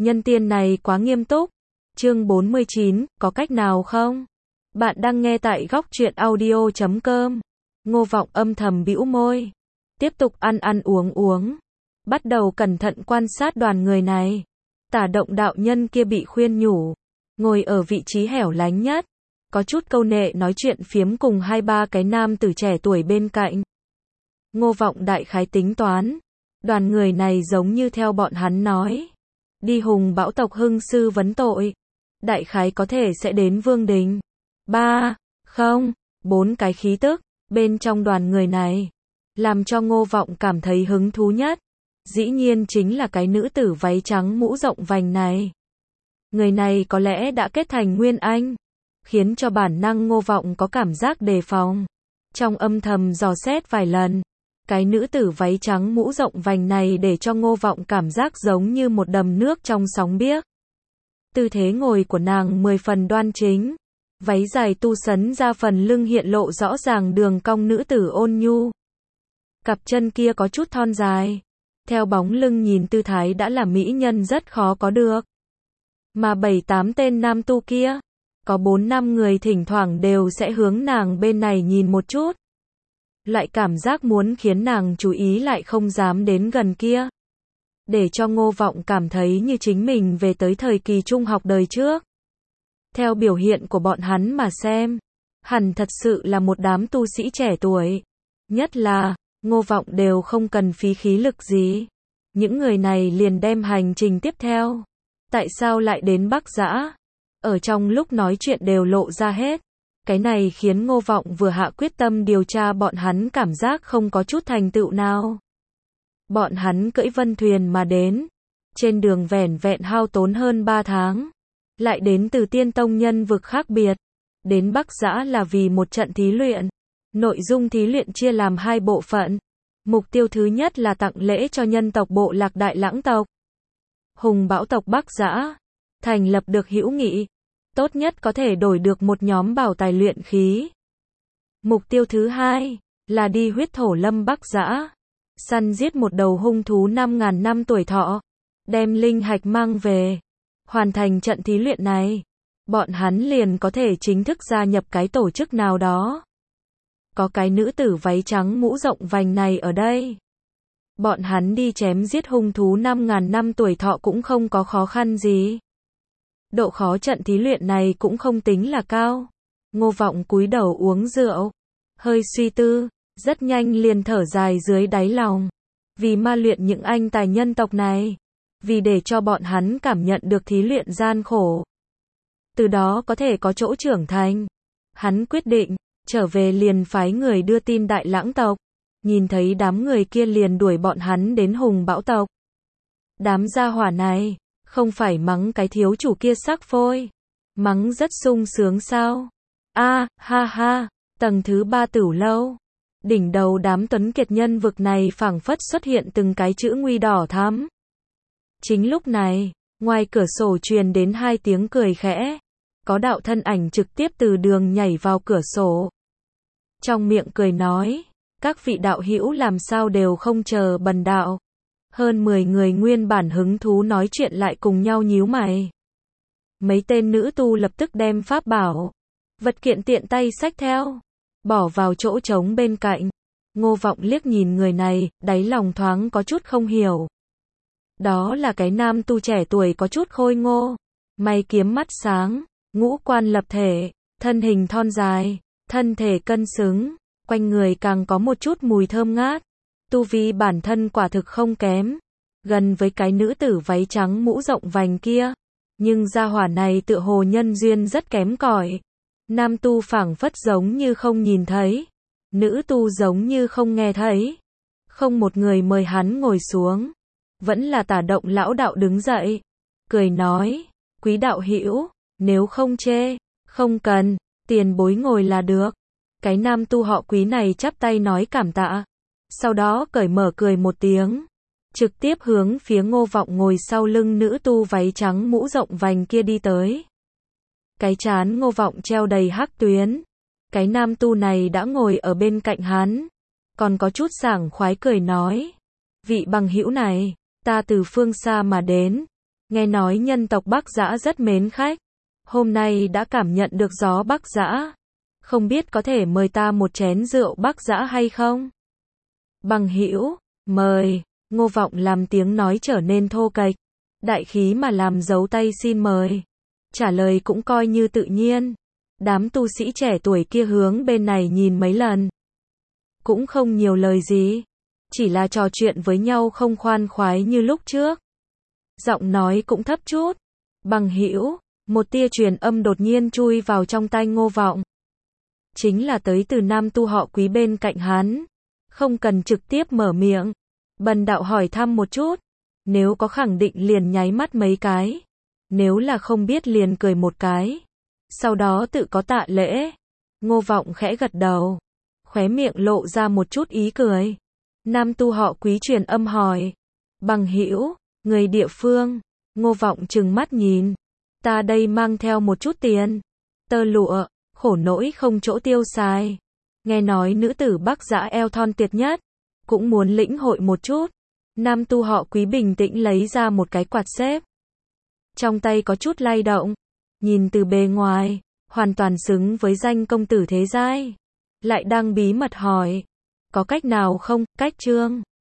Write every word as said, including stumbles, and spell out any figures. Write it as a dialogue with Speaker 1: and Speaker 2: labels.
Speaker 1: Nhân tiên này quá nghiêm túc. Chương bốn mươi chín, có cách nào không? Bạn đang nghe tại góc truyện audio chấm com. Ngô Vọng âm thầm bĩu môi. Tiếp tục ăn ăn uống uống. Bắt đầu cẩn thận quan sát đoàn người này. Tả Động đạo nhân kia bị khuyên nhủ. Ngồi ở vị trí hẻo lánh nhất. Có chút câu nệ nói chuyện phiếm cùng hai ba cái nam tử trẻ tuổi bên cạnh. Ngô Vọng đại khái tính toán. Đoàn người này giống như theo bọn hắn nói. Đi Hùng Bão tộc hưng sư vấn tội. Đại khái có thể sẽ đến Vương Đình. Ba, không, bốn cái khí tức, bên trong đoàn người này. Làm cho Ngô Vọng cảm thấy hứng thú nhất. Dĩ nhiên chính là cái nữ tử váy trắng mũ rộng vành này. Người này có lẽ đã kết thành Nguyên Anh. Khiến cho bản năng Ngô Vọng có cảm giác đề phòng. Trong âm thầm dò xét vài lần. Cái nữ tử váy trắng mũ rộng vành này để cho Ngô Vọng cảm giác giống như một đầm nước trong sóng biếc. Tư thế ngồi của nàng mười phần đoan chính. Váy dài tu sấn ra phần lưng hiện lộ rõ ràng đường cong nữ tử ôn nhu. Cặp chân kia có chút thon dài. Theo bóng lưng nhìn tư thái đã là mỹ nhân rất khó có được. Mà bảy tám tên nam tu kia, có bốn năm người thỉnh thoảng đều sẽ hướng nàng bên này nhìn một chút. Loại cảm giác muốn khiến nàng chú ý lại không dám đến gần kia. Để cho Ngô Vọng cảm thấy như chính mình về tới thời kỳ trung học đời trước. Theo biểu hiện của bọn hắn mà xem, hẳn thật sự là một đám tu sĩ trẻ tuổi. Nhất là, Ngô Vọng đều không cần phí khí lực gì. Những người này liền đem hành trình tiếp theo. Tại sao lại đến Bắc Dã? Ở trong lúc nói chuyện đều lộ ra hết. Cái này khiến Ngô Vọng vừa hạ quyết tâm điều tra bọn hắn cảm giác không có chút thành tựu nào. Bọn hắn cưỡi vân thuyền mà đến. Trên đường vẻn vẹn hao tốn hơn ba tháng. Lại đến từ Tiên Tông nhân vực khác biệt. Đến Bắc Dã là vì một trận thí luyện. Nội dung thí luyện chia làm hai bộ phận. Mục tiêu thứ nhất là tặng lễ cho nhân tộc bộ lạc Đại Lãng tộc. Hùng Bão tộc Bắc Dã. Thành lập được hữu nghị. Tốt nhất có thể đổi được một nhóm bảo tài luyện khí. Mục tiêu thứ hai là đi huyết thổ lâm Bắc Dã. Săn giết một đầu hung thú năm ngàn năm tuổi thọ. Đem linh hạch mang về. Hoàn thành trận thí luyện này. Bọn hắn liền có thể chính thức gia nhập cái tổ chức nào đó. Có cái nữ tử váy trắng mũ rộng vành này ở đây. Bọn hắn đi chém giết hung thú năm ngàn năm tuổi thọ cũng không có khó khăn gì. Độ khó trận thí luyện này cũng không tính là cao. Ngô Vọng cúi đầu uống rượu. Hơi suy tư. Rất nhanh liền thở dài dưới đáy lòng. Vì ma luyện những anh tài nhân tộc này. Vì để cho bọn hắn cảm nhận được thí luyện gian khổ. Từ đó có thể có chỗ trưởng thành. Hắn quyết định, trở về liền phái người đưa tin Đại Lãng tộc. Nhìn thấy đám người kia liền đuổi bọn hắn đến Hùng Bão tộc. Đám gia hỏa này, không phải mắng cái thiếu chủ kia sắc phôi. Mắng rất sung sướng sao? A, ha ha, tầng thứ ba Tửu lâu. Đỉnh đầu đám tuấn kiệt nhân vực này phảng phất xuất hiện từng cái chữ nguy đỏ thắm. Chính lúc này, ngoài cửa sổ truyền đến hai tiếng cười khẽ. Có đạo thân ảnh trực tiếp từ đường nhảy vào cửa sổ. Trong miệng cười nói, các vị đạo hữu làm sao đều không chờ bần đạo. Hơn mười người nguyên bản hứng thú nói chuyện lại cùng nhau nhíu mày. Mấy tên nữ tu lập tức đem pháp bảo, vật kiện tiện tay xách theo, bỏ vào chỗ trống bên cạnh. Ngô Vọng liếc nhìn người này, đáy lòng thoáng có chút không hiểu. Đó là cái nam tu trẻ tuổi có chút khôi ngô, mày kiếm mắt sáng, ngũ quan lập thể, thân hình thon dài, thân thể cân xứng, quanh người càng có một chút mùi thơm ngát. Tu vi bản thân quả thực không kém, gần với cái nữ tử váy trắng mũ rộng vành kia. Nhưng gia hỏa này tựa hồ nhân duyên rất kém cỏi. Nam tu phảng phất giống như không nhìn thấy, nữ tu giống như không nghe thấy. Không một người mời hắn ngồi xuống. Vẫn là Tả Động lão đạo đứng dậy, cười nói, quý đạo hữu, nếu không chê, không cần, tiền bối ngồi là được. Cái nam tu họ Quý này chắp tay nói cảm tạ. Sau đó cởi mở cười một tiếng. Trực tiếp hướng phía Ngô Vọng ngồi sau lưng nữ tu váy trắng mũ rộng vành kia đi tới. Cái trán Ngô Vọng treo đầy hắc tuyến. Cái nam tu này đã ngồi ở bên cạnh hắn. Còn có chút sảng khoái cười nói. Vị bằng hữu này, ta từ phương xa mà đến. Nghe nói nhân tộc Bắc Dã rất mến khách. Hôm nay đã cảm nhận được gió Bắc Dã. Không biết có thể mời ta một chén rượu Bắc Dã hay không? Bằng hữu, mời. Ngô Vọng làm tiếng nói trở nên thô kệch. Đại khí mà làm dấu tay xin mời. Trả lời cũng coi như tự nhiên. Đám tu sĩ trẻ tuổi kia hướng bên này nhìn mấy lần. Cũng không nhiều lời gì. Chỉ là trò chuyện với nhau không khoan khoái như lúc trước. Giọng nói cũng thấp chút. Bằng hữu, một tia truyền âm đột nhiên chui vào trong tai Ngô Vọng. Chính là tới từ nam tu họ Quý bên cạnh hắn. Không cần trực tiếp mở miệng. Bần đạo hỏi thăm một chút. Nếu có khẳng định liền nháy mắt mấy cái. Nếu là không biết liền cười một cái. Sau đó tự có tạ lễ. Ngô Vọng khẽ gật đầu. Khóe miệng lộ ra một chút ý cười. Nam tu họ Quý truyền âm hỏi. Bằng hữu, người địa phương. Ngô Vọng trừng mắt nhìn. Ta đây mang theo một chút tiền. Tơ lụa, khổ nỗi không chỗ tiêu xài. Nghe nói nữ tử Bắc Dã eo thon tuyệt nhất. Cũng muốn lĩnh hội một chút. Nam tu họ Quý bình tĩnh lấy ra một cái quạt xếp. Trong tay có chút lay động. Nhìn từ bề ngoài, hoàn toàn xứng với danh công tử thế giai. Lại đang bí mật hỏi. Có cách nào không? Cách Trương.